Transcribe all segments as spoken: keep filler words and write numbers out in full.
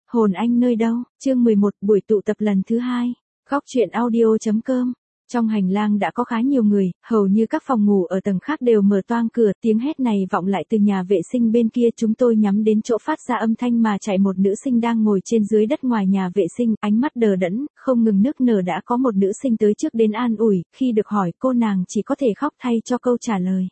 Hồn anh nơi đâu? Chương mười một, buổi tụ tập lần thứ hai. Góc truyện audio chấm com. Trong hành lang đã có khá nhiều người, hầu như các phòng ngủ ở tầng khác đều mở toang cửa, tiếng hét này vọng lại từ nhà vệ sinh bên kia. Chúng tôi nhắm đến chỗ phát ra âm thanh mà chạy. Một nữ sinh đang ngồi trên dưới đất ngoài nhà vệ sinh, ánh mắt đờ đẫn, không ngừng nức nở. Đã có một nữ sinh tới trước đến an ủi, khi được hỏi cô nàng chỉ có thể khóc thay cho câu trả lời.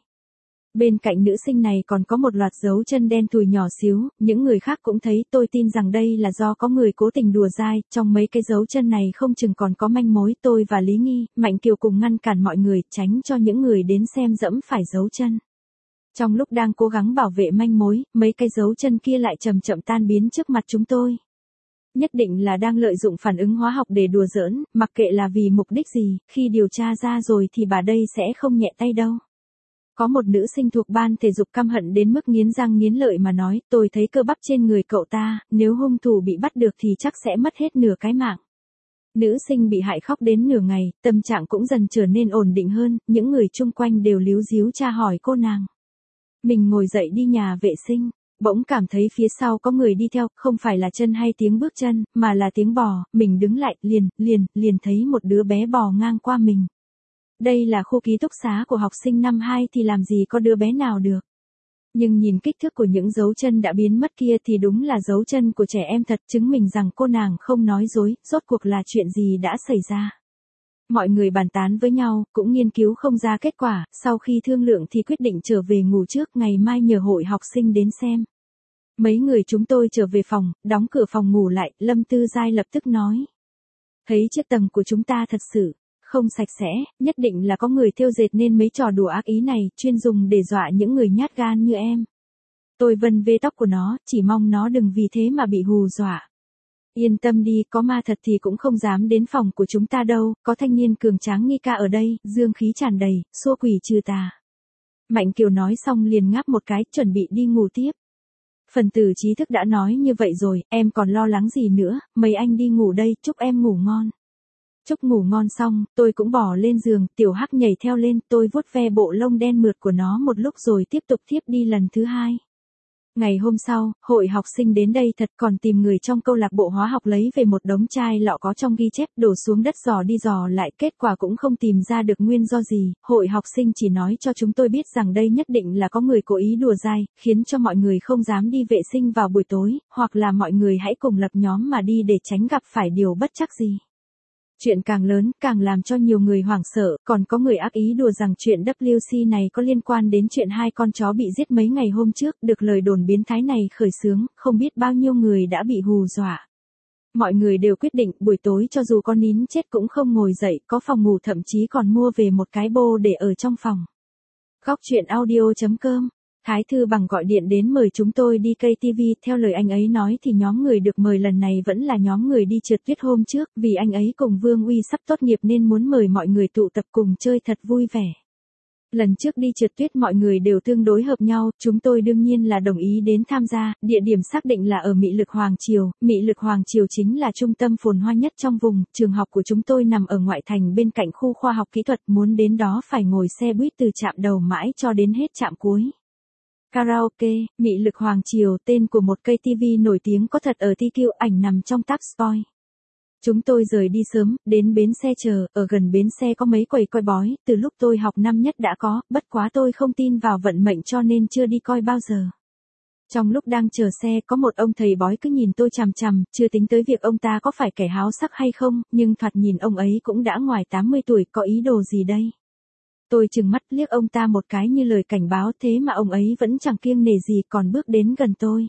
Bên cạnh nữ sinh này còn có một loạt dấu chân đen thui nhỏ xíu, những người khác cũng thấy. Tôi tin rằng đây là do có người cố tình đùa dai, trong mấy cái dấu chân này không chừng còn có manh mối. Tôi và Lý Nghi, Mạnh Kiều cùng ngăn cản mọi người, tránh cho những người đến xem dẫm phải dấu chân. Trong lúc đang cố gắng bảo vệ manh mối, mấy cái dấu chân kia lại chậm chậm tan biến trước mặt chúng tôi. Nhất định là đang lợi dụng phản ứng hóa học để đùa giỡn, mặc kệ là vì mục đích gì, khi điều tra ra rồi thì bà đây sẽ không nhẹ tay đâu. Có một nữ sinh thuộc ban thể dục căm hận đến mức nghiến răng nghiến lợi mà nói, tôi thấy cơ bắp trên người cậu ta, nếu hung thủ bị bắt được thì chắc sẽ mất hết nửa cái mạng. Nữ sinh bị hại khóc đến nửa ngày, tâm trạng cũng dần trở nên ổn định hơn, những người chung quanh đều líu díu tra hỏi cô nàng. Mình ngồi dậy đi nhà vệ sinh, bỗng cảm thấy phía sau có người đi theo, không phải là chân hay tiếng bước chân, mà là tiếng bò. Mình đứng lại, liền, liền, liền thấy một đứa bé bò ngang qua mình. Đây là khu ký túc xá của học sinh năm hai thì làm gì có đứa bé nào được. Nhưng nhìn kích thước của những dấu chân đã biến mất kia thì đúng là dấu chân của trẻ em thật, chứng minh rằng cô nàng không nói dối. Rốt cuộc là chuyện gì đã xảy ra? Mọi người bàn tán với nhau, cũng nghiên cứu không ra kết quả, sau khi thương lượng thì quyết định trở về ngủ trước, ngày mai nhờ hội học sinh đến xem. Mấy người chúng tôi trở về phòng, đóng cửa phòng ngủ lại, Lâm Tư Giai lập tức nói. Thấy chiếc tầng của chúng ta thật sự không sạch sẽ, nhất định là có người thêu dệt nên mấy trò đùa ác ý này, chuyên dùng để dọa những người nhát gan như em. Tôi vân vê tóc của nó, chỉ mong nó đừng vì thế mà bị hù dọa. Yên tâm đi, có ma thật thì cũng không dám đến phòng của chúng ta đâu, có thanh niên cường tráng nghi ca ở đây, dương khí tràn đầy, xua quỷ trừ tà. Mạnh Kiều nói xong liền ngáp một cái, chuẩn bị đi ngủ tiếp. Phần tử trí thức đã nói như vậy rồi, em còn lo lắng gì nữa, mấy anh đi ngủ đây, chúc em ngủ ngon. Chúc ngủ ngon xong, tôi cũng bỏ lên giường, Tiểu Hắc nhảy theo lên, tôi vuốt ve bộ lông đen mượt của nó một lúc rồi tiếp tục thiếp đi lần thứ hai. Ngày hôm sau, hội học sinh đến đây thật, còn tìm người trong câu lạc bộ hóa học lấy về một đống chai lọ có trong ghi chép, đổ xuống đất dò đi dò lại, kết quả cũng không tìm ra được nguyên do gì. Hội học sinh chỉ nói cho chúng tôi biết rằng đây nhất định là có người cố ý đùa dai, khiến cho mọi người không dám đi vệ sinh vào buổi tối, hoặc là mọi người hãy cùng lập nhóm mà đi để tránh gặp phải điều bất trắc gì. Chuyện càng lớn, càng làm cho nhiều người hoảng sợ, còn có người ác ý đùa rằng chuyện W C này có liên quan đến chuyện hai con chó bị giết mấy ngày hôm trước, được lời đồn biến thái này khởi xướng, không biết bao nhiêu người đã bị hù dọa. Mọi người đều quyết định buổi tối cho dù con nín chết cũng không ngồi dậy, có phòng ngủ thậm chí còn mua về một cái bô để ở trong phòng. Góc truyện audio chấm com. Thái Thư Bằng gọi điện đến mời chúng tôi đi cây ti vi, theo lời anh ấy nói thì nhóm người được mời lần này vẫn là nhóm người đi trượt tuyết hôm trước, vì anh ấy cùng Vương Uy sắp tốt nghiệp nên muốn mời mọi người tụ tập cùng chơi thật vui vẻ. Lần trước đi trượt tuyết mọi người đều tương đối hợp nhau, chúng tôi đương nhiên là đồng ý đến tham gia, địa điểm xác định là ở Mị Lực Hoàng Triều. Mị Lực Hoàng Triều chính là trung tâm phồn hoa nhất trong vùng, trường học của chúng tôi nằm ở ngoại thành bên cạnh khu khoa học kỹ thuật, muốn đến đó phải ngồi xe buýt từ trạm đầu mãi cho đến hết trạm cuối. Karaoke, Mị Lực Hoàng Triều, tên của một cây ti vi nổi tiếng có thật ở tê quy, ảnh nằm trong tab Spoil. Chúng tôi rời đi sớm, đến bến xe chờ, ở gần bến xe có mấy quầy coi bói, từ lúc tôi học năm nhất đã có, bất quá tôi không tin vào vận mệnh cho nên chưa đi coi bao giờ. Trong lúc đang chờ xe có một ông thầy bói cứ nhìn tôi chằm chằm, chưa tính tới việc ông ta có phải kẻ háo sắc hay không, nhưng thoạt nhìn ông ấy cũng đã ngoài tám mươi tuổi, có ý đồ gì đây? Tôi trừng mắt liếc ông ta một cái như lời cảnh báo, thế mà ông ấy vẫn chẳng kiêng nể gì còn bước đến gần tôi.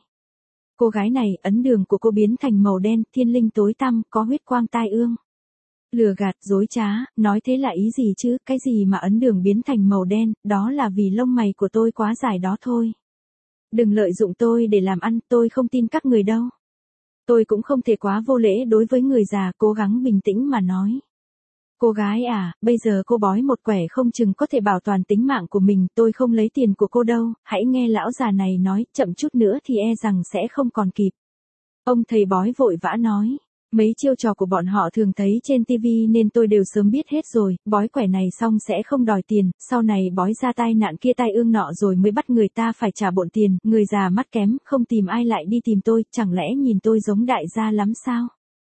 Cô gái này, ấn đường của cô biến thành màu đen, thiên linh tối tăm, có huyết quang tai ương. Lừa gạt, dối trá, nói thế là ý gì chứ, cái gì mà ấn đường biến thành màu đen, đó là vì lông mày của tôi quá dài đó thôi. Đừng lợi dụng tôi để làm ăn, tôi không tin các người đâu. Tôi cũng không thể quá vô lễ đối với người già, cố gắng bình tĩnh mà nói. Cô gái à, bây giờ cô bói một quẻ không chừng có thể bảo toàn tính mạng của mình, tôi không lấy tiền của cô đâu, hãy nghe lão già này nói, chậm chút nữa thì e rằng sẽ không còn kịp. Ông thầy bói vội vã nói. Mấy chiêu trò của bọn họ thường thấy trên ti vi nên tôi đều sớm biết hết rồi, bói quẻ này xong sẽ không đòi tiền, sau này bói ra tai nạn kia tai ương nọ rồi mới bắt người ta phải trả bộn tiền, người già mắt kém, không tìm ai lại đi tìm tôi, chẳng lẽ nhìn tôi giống đại gia lắm sao?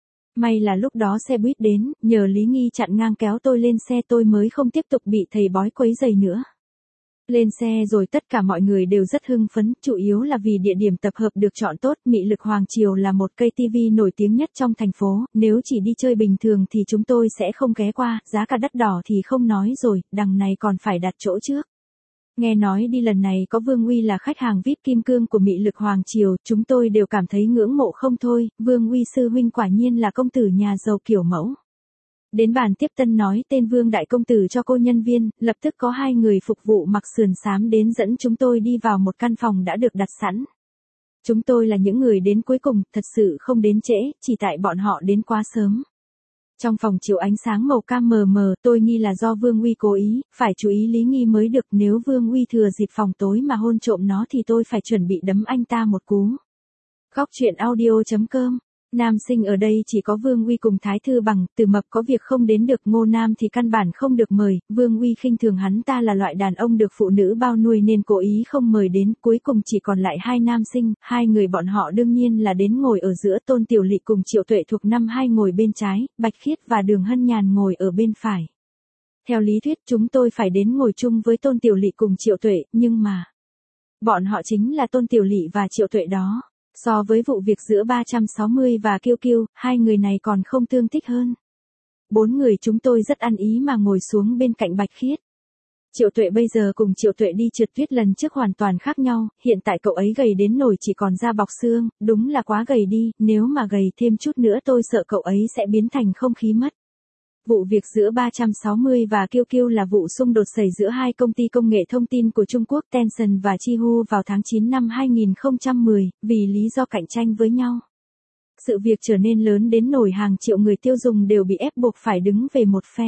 May là lúc đó xe buýt đến, nhờ Lý Nghi chặn ngang kéo tôi lên xe tôi mới không tiếp tục bị thầy bói quấy rầy nữa. Lên xe rồi tất cả mọi người đều rất hưng phấn, chủ yếu là vì địa điểm tập hợp được chọn tốt, Mị Lực Hoàng Triều là một cây ti vi nổi tiếng nhất trong thành phố, nếu chỉ đi chơi bình thường thì chúng tôi sẽ không ghé qua, giá cả đắt đỏ thì không nói rồi, đằng này còn phải đặt chỗ trước. Nghe nói đi lần này có Vương Uy là khách hàng vi ai pi kim cương của Mị Lực Hoàng Triều, chúng tôi đều cảm thấy ngưỡng mộ không thôi, Vương Uy sư huynh quả nhiên là công tử nhà giàu kiểu mẫu. Đến bàn tiếp tân nói tên Vương đại công tử cho cô nhân viên, lập tức có hai người phục vụ mặc sườn xám đến dẫn chúng tôi đi vào một căn phòng đã được đặt sẵn. Chúng tôi là những người đến cuối cùng, thật sự không đến trễ, chỉ tại bọn họ đến quá sớm. Trong phòng chiếu ánh sáng màu cam mờ mờ, tôi nghi là do Vương Uy cố ý, phải chú ý Lý Nghi mới được, nếu Vương Uy thừa dịp phòng tối mà hôn trộm nó thì tôi phải chuẩn bị đấm anh ta một cú. Góc truyện audio chấm com. Nam sinh ở đây chỉ có Vương Uy cùng Thái Thư Bằng, Từ Mập có việc không đến được, Ngô Nam thì căn bản không được mời, Vương Uy khinh thường hắn ta là loại đàn ông được phụ nữ bao nuôi nên cố ý không mời đến, cuối cùng chỉ còn lại hai nam sinh, hai người bọn họ đương nhiên là đến ngồi ở giữa, Tôn Tiểu Lị cùng Triệu Tuệ thuộc năm hai ngồi bên trái, Bạch Khiết và Đường Hân Nhàn ngồi ở bên phải. Theo lý thuyết chúng tôi phải đến ngồi chung với Tôn Tiểu Lị cùng Triệu Tuệ, nhưng mà bọn họ chính là Tôn Tiểu Lị và Triệu Tuệ đó. So với vụ việc giữa ba trăm sáu mươi và Kiêu Kiêu, hai người này còn không tương thích hơn. Bốn người chúng tôi rất ăn ý mà ngồi xuống bên cạnh Bạch Khiết. Triệu Tuệ bây giờ cùng Triệu Tuệ đi trượt tuyết lần trước hoàn toàn khác nhau, hiện tại cậu ấy gầy đến nổi chỉ còn da bọc xương, đúng là quá gầy đi, nếu mà gầy thêm chút nữa tôi sợ cậu ấy sẽ biến thành không khí mất. Vụ việc giữa ba trăm sáu mươi và Kiêu Kiêu là vụ xung đột xảy giữa hai công ty công nghệ thông tin của Trung Quốc Tencent và Chihu vào tháng chín năm hai nghìn không trăm mười, vì lý do cạnh tranh với nhau. Sự việc trở nên lớn đến nổi hàng triệu người tiêu dùng đều bị ép buộc phải đứng về một phe.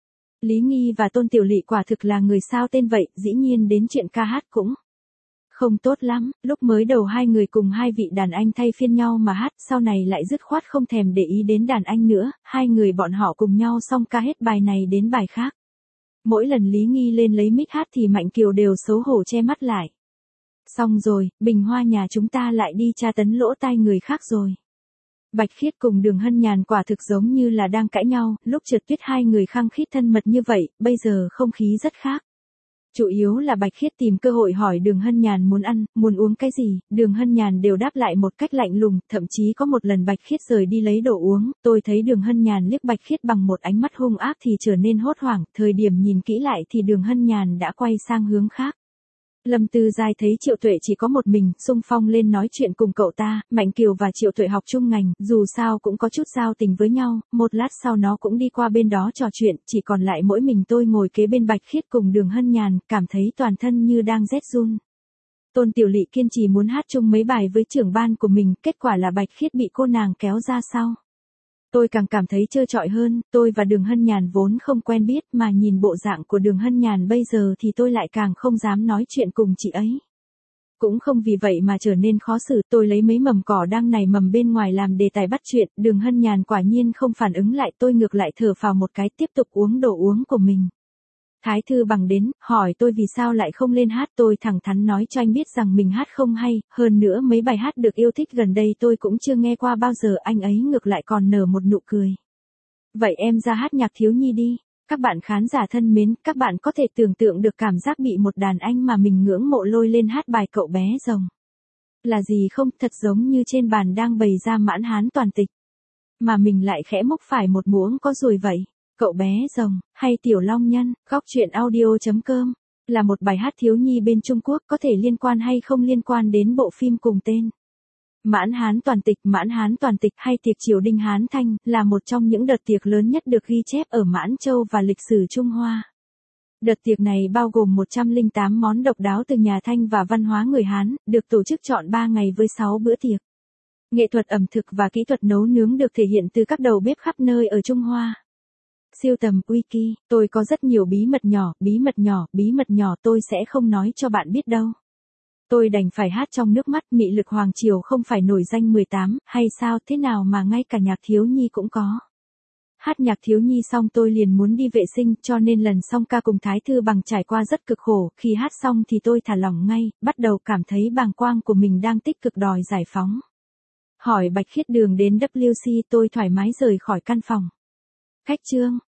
Lý Nghi và Tôn Tiểu Lị quả thực là người sao tên vậy, dĩ nhiên đến chuyện ca hát cũng không tốt lắm, lúc mới đầu hai người cùng hai vị đàn anh thay phiên nhau mà hát, sau này lại dứt khoát không thèm để ý đến đàn anh nữa, hai người bọn họ cùng nhau xong ca hết bài này đến bài khác. Mỗi lần Lý Nghi lên lấy mic hát thì Mạnh Kiều đều xấu hổ che mắt lại. Xong rồi, bình hoa nhà chúng ta lại đi tra tấn lỗ tai người khác rồi. Bạch Khiết cùng Đường Hân Nhàn quả thực giống như là đang cãi nhau, lúc trượt tuyết hai người khăng khít thân mật như vậy, bây giờ không khí rất khác. Chủ yếu là Bạch Khiết tìm cơ hội hỏi Đường Hân Nhàn muốn ăn, muốn uống cái gì, Đường Hân Nhàn đều đáp lại một cách lạnh lùng, thậm chí có một lần Bạch Khiết rời đi lấy đồ uống, tôi thấy Đường Hân Nhàn liếc Bạch Khiết bằng một ánh mắt hung ác thì trở nên hốt hoảng, thời điểm nhìn kỹ lại thì Đường Hân Nhàn đã quay sang hướng khác. Lâm Tư Giai thấy Triệu Tuệ chỉ có một mình, xung phong lên nói chuyện cùng cậu ta, Mạnh Kiều và Triệu Tuệ học chung ngành, dù sao cũng có chút giao tình với nhau, một lát sau nó cũng đi qua bên đó trò chuyện, chỉ còn lại mỗi mình tôi ngồi kế bên Bạch Khiết cùng Đường Hân Nhàn, cảm thấy toàn thân như đang rét run. Tôn Tiểu Lị kiên trì muốn hát chung mấy bài với trưởng ban của mình, kết quả là Bạch Khiết bị cô nàng kéo ra sau. Tôi càng cảm thấy trơ trọi hơn, tôi và Đường Hân Nhàn vốn không quen biết mà nhìn bộ dạng của Đường Hân Nhàn bây giờ thì tôi lại càng không dám nói chuyện cùng chị ấy. Cũng không vì vậy mà trở nên khó xử, tôi lấy mấy mầm cỏ đang nảy mầm bên ngoài làm đề tài bắt chuyện, Đường Hân Nhàn quả nhiên không phản ứng lại, tôi ngược lại thở phào một cái tiếp tục uống đồ uống của mình. Thái Thư Bằng đến, hỏi tôi vì sao lại không lên hát, tôi thẳng thắn nói cho anh biết rằng mình hát không hay, hơn nữa mấy bài hát được yêu thích gần đây tôi cũng chưa nghe qua bao giờ, anh ấy ngược lại còn nở một nụ cười. Vậy em ra hát nhạc thiếu nhi đi. Các bạn khán giả thân mến, các bạn có thể tưởng tượng được cảm giác bị một đàn anh mà mình ngưỡng mộ lôi lên hát bài Cậu Bé Rồng. Là gì không, thật giống như trên bàn đang bày ra Mãn Hán toàn tịch. Mà mình lại khẽ múc phải một muỗng có ruồi vậy. Cậu Bé Rồng, hay Tiểu Long Nhân, góc truyện audio chấm com, là một bài hát thiếu nhi bên Trung Quốc, có thể liên quan hay không liên quan đến bộ phim cùng tên. Mãn Hán toàn tịch, Mãn Hán toàn tịch hay tiệc triều Đinh Hán Thanh, là một trong những đợt tiệc lớn nhất được ghi chép ở Mãn Châu và lịch sử Trung Hoa. Đợt tiệc này bao gồm một trăm lẻ tám món độc đáo từ nhà Thanh và văn hóa người Hán, được tổ chức trọn ba ngày với sáu bữa tiệc. Nghệ thuật ẩm thực và kỹ thuật nấu nướng được thể hiện từ các đầu bếp khắp nơi ở Trung Hoa. Siêu tầm Wiki, tôi có rất nhiều bí mật nhỏ, bí mật nhỏ, bí mật nhỏ tôi sẽ không nói cho bạn biết đâu. Tôi đành phải hát trong nước mắt. Mị lực Hoàng Triều không phải nổi danh mười tám, hay sao, thế nào mà ngay cả nhạc thiếu nhi cũng có. Hát nhạc thiếu nhi xong tôi liền muốn đi vệ sinh, cho nên lần song ca cùng Thái Thư Bằng trải qua rất cực khổ, khi hát xong thì tôi thả lỏng ngay, bắt đầu cảm thấy bàng quang của mình đang tích cực đòi giải phóng. Hỏi Bạch Khiết Đường đến vê kép xê tôi thoải mái rời khỏi căn phòng. Khách trương.